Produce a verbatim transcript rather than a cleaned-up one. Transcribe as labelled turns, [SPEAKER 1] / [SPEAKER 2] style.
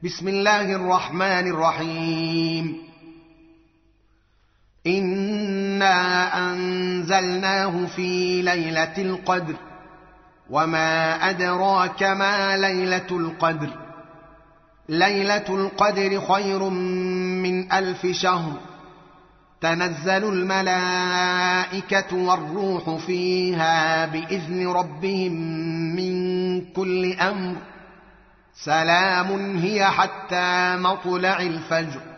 [SPEAKER 1] بسم الله الرحمن الرحيم. إنا أنزلناه في ليلة القدر، وما أدراك ما ليلة القدر. ليلة القدر خير من ألف شهر، تنزل الملائكة والروح فيها بإذن ربهم من كل أمر، سلام هي حتى مطلع الفجر.